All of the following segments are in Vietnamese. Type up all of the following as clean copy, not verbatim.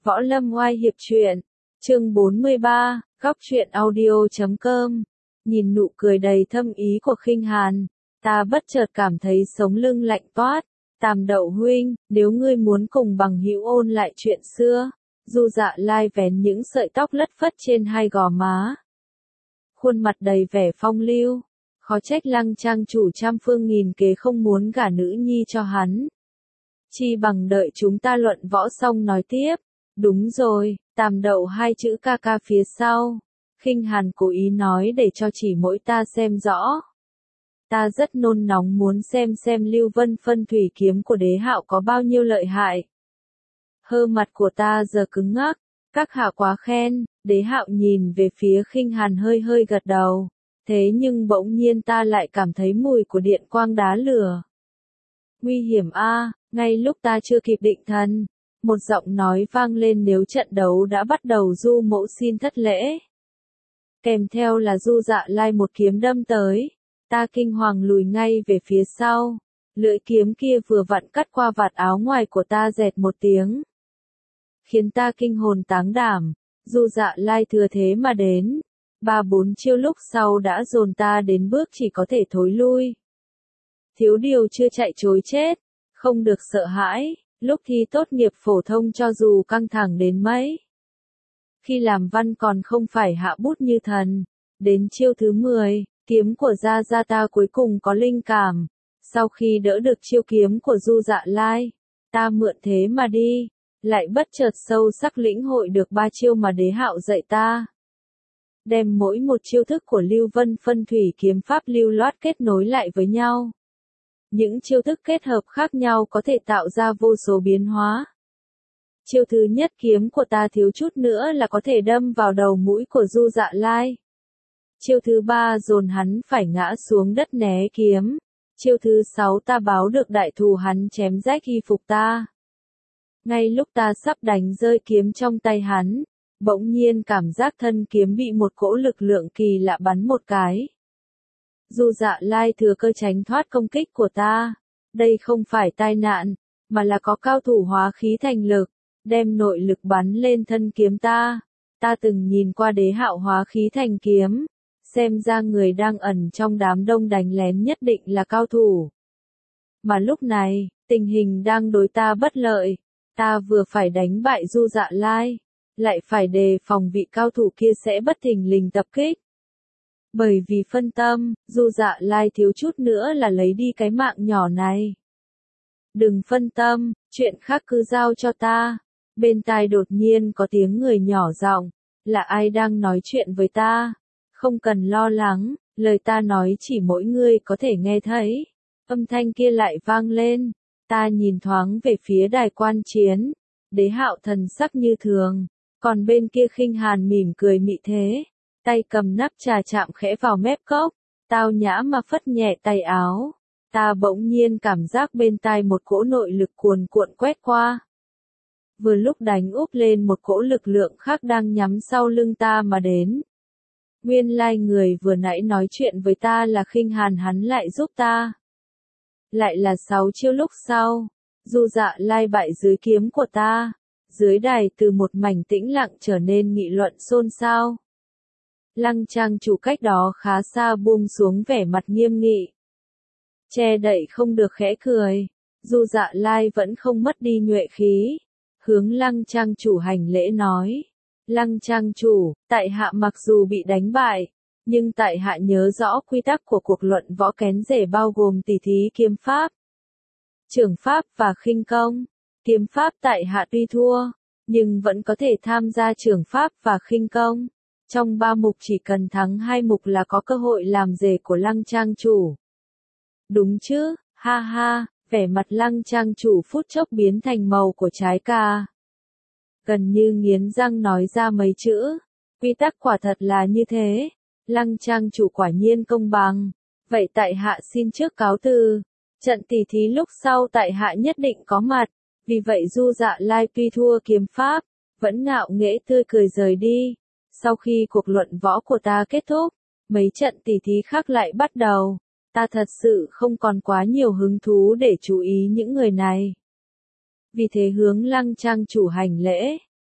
Võ Lâm Oai Hiệp Truyện, chương 43, góc truyện audio.com. Nhìn nụ cười đầy thâm ý của Khinh Hàn, ta bất chợt cảm thấy sống lưng lạnh toát. Tam Đậu huynh, nếu ngươi muốn cùng bằng hữu ôn lại chuyện xưa. Du Dạ Lai vén những sợi tóc lất phất trên hai gò má, khuôn mặt đầy vẻ phong lưu. Khó trách Lăng trang chủ trăm phương nghìn kế không muốn gả nữ nhi cho hắn. Chi bằng đợi chúng ta luận võ xong nói tiếp. Đúng rồi, Tam Đậu hai chữ ca ca phía sau. Khinh Hàn cố ý nói để cho chỉ mỗi ta xem rõ. Ta rất nôn nóng muốn xem Lưu Vân phân thủy kiếm của Đế Hạo có bao nhiêu lợi hại. Hơ mặt của ta giờ cứng ngắc, các hạ quá khen. Đế Hạo nhìn về phía Khinh Hàn hơi gật đầu. Thế nhưng bỗng nhiên ta lại cảm thấy mùi của điện quang đá lửa. Nguy hiểm a, ngay lúc ta chưa kịp định thần, một giọng nói vang lên, nếu trận đấu đã bắt đầu Du mẫu xin thất lễ. Kèm theo là Du Dạ Lai một kiếm đâm tới, ta kinh hoàng lùi ngay về phía sau, lưỡi kiếm kia vừa vặn cắt qua vạt áo ngoài của ta rẹt một tiếng. Khiến ta kinh hồn táng đảm, Du Dạ Lai thừa thế mà đến, 3-4 chiêu lúc sau đã dồn ta đến bước chỉ có thể thối lui. Thiếu điều chưa chạy chối chết, không được sợ hãi. Lúc thi tốt nghiệp phổ thông cho dù căng thẳng đến mấy, khi làm văn còn không phải hạ bút như thần. Đến chiêu thứ 10, kiếm của Gia Gia ta cuối cùng có linh cảm. Sau khi đỡ được chiêu kiếm của Du Dạ Lai, ta mượn thế mà đi, lại bất chợt sâu sắc lĩnh hội được 3 chiêu mà Đế Hạo dạy ta. Đem mỗi một chiêu thức của Lưu Vân phân thủy kiếm pháp lưu loát kết nối lại với nhau. Những chiêu thức kết hợp khác nhau có thể tạo ra vô số biến hóa. Chiêu thứ nhất kiếm của ta thiếu chút nữa là có thể đâm vào đầu mũi của Du Dạ Lai. Chiêu thứ 3 dồn hắn phải ngã xuống đất né kiếm. Chiêu thứ 6 ta báo được đại thù hắn chém rách y phục ta. Ngay lúc ta sắp đánh rơi kiếm trong tay hắn, bỗng nhiên cảm giác thân kiếm bị một cỗ lực lượng kỳ lạ bắn một cái. Du Dạ Lai thừa cơ tránh thoát công kích của ta. Đây không phải tai nạn, mà là có cao thủ hóa khí thành lực, đem nội lực bắn lên thân kiếm ta. Ta từng nhìn qua Đế Hạo hóa khí thành kiếm, xem ra người đang ẩn trong đám đông đánh lén nhất định là cao thủ. Mà lúc này, tình hình đang đối ta bất lợi, ta vừa phải đánh bại Du Dạ Lai, lại phải đề phòng vị cao thủ kia sẽ bất thình lình tập kích. Bởi vì phân tâm, Du Dạ Lai thiếu chút nữa là lấy đi cái mạng nhỏ này. Đừng phân tâm, chuyện khác cứ giao cho ta. Bên tai đột nhiên có tiếng người nhỏ giọng, là ai đang nói chuyện với ta? Không cần lo lắng, lời ta nói chỉ mỗi người có thể nghe thấy. Âm thanh kia lại vang lên, ta nhìn thoáng về phía đài quan chiến, Đế Hạo thần sắc như thường, còn bên kia Khinh Hàn mỉm cười mị thế. Tay cầm nắp trà chạm khẽ vào mép cốc, tao nhã mà phất nhẹ tay áo. Ta bỗng nhiên cảm giác bên tai một cỗ nội lực cuồn cuộn quét qua. Vừa lúc đánh úp lên một cỗ lực lượng khác đang nhắm sau lưng ta mà đến. Nguyên lai người vừa nãy nói chuyện với ta là Khinh Hàn, hắn lại giúp ta. Lại là 6 chiêu lúc sau, Du Dạ Lai bại dưới kiếm của ta. Dưới đài từ một mảnh tĩnh lặng trở nên nghị luận xôn xao. Lăng trang chủ cách đó khá xa buông xuống vẻ mặt nghiêm nghị. Che đậy không được khẽ cười. Du Dạ Lai vẫn không mất đi nhuệ khí. Hướng Lăng trang chủ hành lễ nói. Lăng trang chủ, tại hạ mặc dù bị đánh bại, nhưng tại hạ nhớ rõ quy tắc của cuộc luận võ kén rể bao gồm tỉ thí kiếm pháp, chưởng pháp và khinh công. Kiếm pháp tại hạ tuy thua, nhưng vẫn có thể tham gia chưởng pháp và khinh công. Trong 3 mục chỉ cần thắng 2 mục là có cơ hội làm rể của Lăng trang chủ. Đúng chứ, ha ha, vẻ mặt Lăng trang chủ phút chốc biến thành màu của trái cà. Gần như nghiến răng nói ra mấy chữ, quy tắc quả thật là như thế, Lăng trang chủ quả nhiên công bằng. Vậy tại hạ xin trước cáo từ, trận tỉ thí lúc sau tại hạ nhất định có mặt. Vì vậy Du Dạ Lai tuy thua kiếm pháp, vẫn ngạo nghễ tươi cười rời đi. Sau khi cuộc luận võ của ta kết thúc, mấy trận tỉ thí khác lại bắt đầu. Ta thật sự không còn quá nhiều hứng thú để chú ý những người này. Vì thế hướng Lăng trang chủ hành lễ,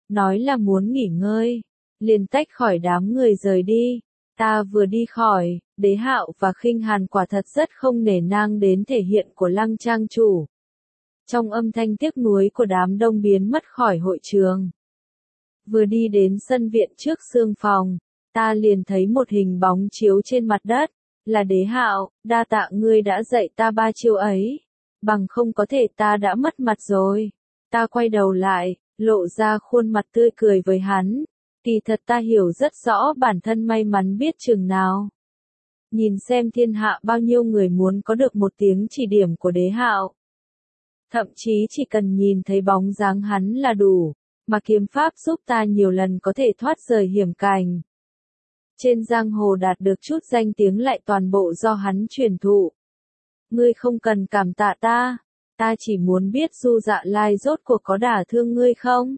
nói là muốn nghỉ ngơi, liền tách khỏi đám người rời đi. Ta vừa đi khỏi, Đế Hạo và Khinh Hàn quả thật rất không nể nang đến thể hiện của Lăng trang chủ. Trong âm thanh tiếc nuối của đám đông biến mất khỏi hội trường. Vừa đi đến sân viện trước sương phòng, ta liền thấy một hình bóng chiếu trên mặt đất, là Đế Hạo, đa tạ ngươi đã dạy ta 3 chiêu ấy, bằng không có thể ta đã mất mặt rồi. Ta quay đầu lại, lộ ra khuôn mặt tươi cười với hắn, kỳ thật ta hiểu rất rõ bản thân may mắn biết chừng nào. Nhìn xem thiên hạ bao nhiêu người muốn có được một tiếng chỉ điểm của Đế Hạo. Thậm chí chỉ cần nhìn thấy bóng dáng hắn là đủ, mà kiếm pháp giúp ta nhiều lần có thể thoát rời hiểm cảnh. Trên giang hồ đạt được chút danh tiếng lại toàn bộ do hắn truyền thụ. Ngươi không cần cảm tạ ta, ta chỉ muốn biết Du Dạ Lai rốt cuộc có đả thương ngươi không?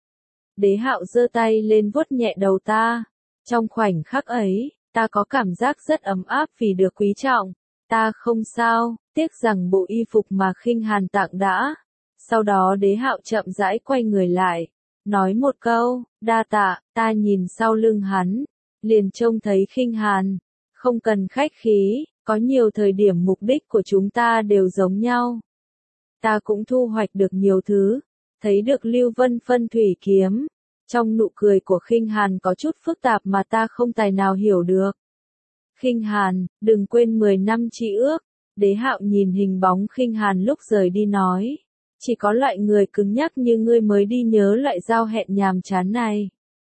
Đế Hạo giơ tay lên vuốt nhẹ đầu ta. Trong khoảnh khắc ấy, ta có cảm giác rất ấm áp vì được quý trọng. Ta không sao, tiếc rằng bộ y phục mà Khinh Hàn tặng đã. Sau đó Đế Hạo chậm rãi quay người lại, nói một câu, đa tạ. Ta nhìn sau lưng hắn, liền trông thấy Khinh Hàn. Không cần khách khí, có nhiều thời điểm mục đích của chúng ta đều giống nhau. Ta cũng thu hoạch được nhiều thứ, thấy được Lưu Vân phân thủy kiếm. Trong nụ cười của Khinh Hàn có chút phức tạp mà ta không tài nào hiểu được. Khinh Hàn, đừng quên 10 năm chi ước. Đế Hạo nhìn hình bóng Khinh Hàn lúc rời đi nói. Chỉ có loại người cứng nhắc như ngươi mới đi nhớ loại giao hẹn nhàm chán này.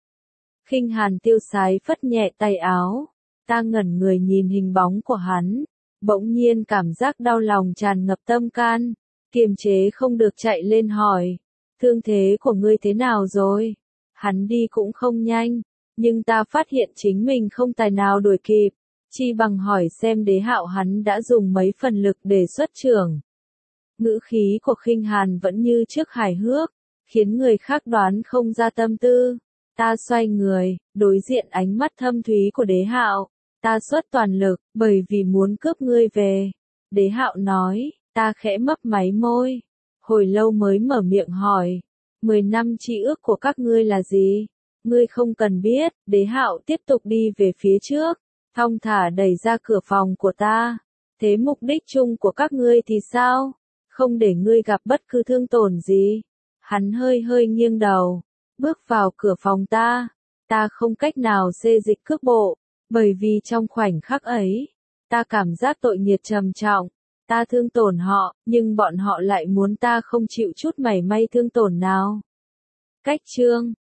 Khinh Hàn tiêu sái phất nhẹ tay áo. Ta ngẩn người nhìn hình bóng của hắn. Bỗng nhiên cảm giác đau lòng tràn ngập tâm can. Kiềm chế không được chạy lên hỏi. Thương thế của ngươi thế nào rồi? Hắn đi cũng không nhanh. Nhưng ta phát hiện chính mình không tài nào đuổi kịp. Chi bằng hỏi xem Đế Hạo hắn đã dùng mấy phần lực để xuất trưởng. Ngữ khí của Khinh Hàn vẫn như trước hài hước, khiến người khác đoán không ra tâm tư. Ta xoay người, đối diện ánh mắt thâm thúy của Đế Hạo. Ta xuất toàn lực, bởi vì muốn cướp ngươi về. Đế Hạo nói, ta khẽ mấp máy môi. Hồi lâu mới mở miệng hỏi. 10 năm chi ước của các ngươi là gì? Ngươi không cần biết. Đế Hạo tiếp tục đi về phía trước, thong thả đẩy ra cửa phòng của ta. Thế mục đích chung của các ngươi thì sao? Không để ngươi gặp bất cứ thương tổn gì. Hắn hơi hơi nghiêng đầu, bước vào cửa phòng ta. Ta không cách nào xê dịch cước bộ, bởi vì trong khoảnh khắc ấy, ta cảm giác tội nghiệp trầm trọng. Ta thương tổn họ, nhưng bọn họ lại muốn ta không chịu chút mảy may thương tổn nào. Cách chương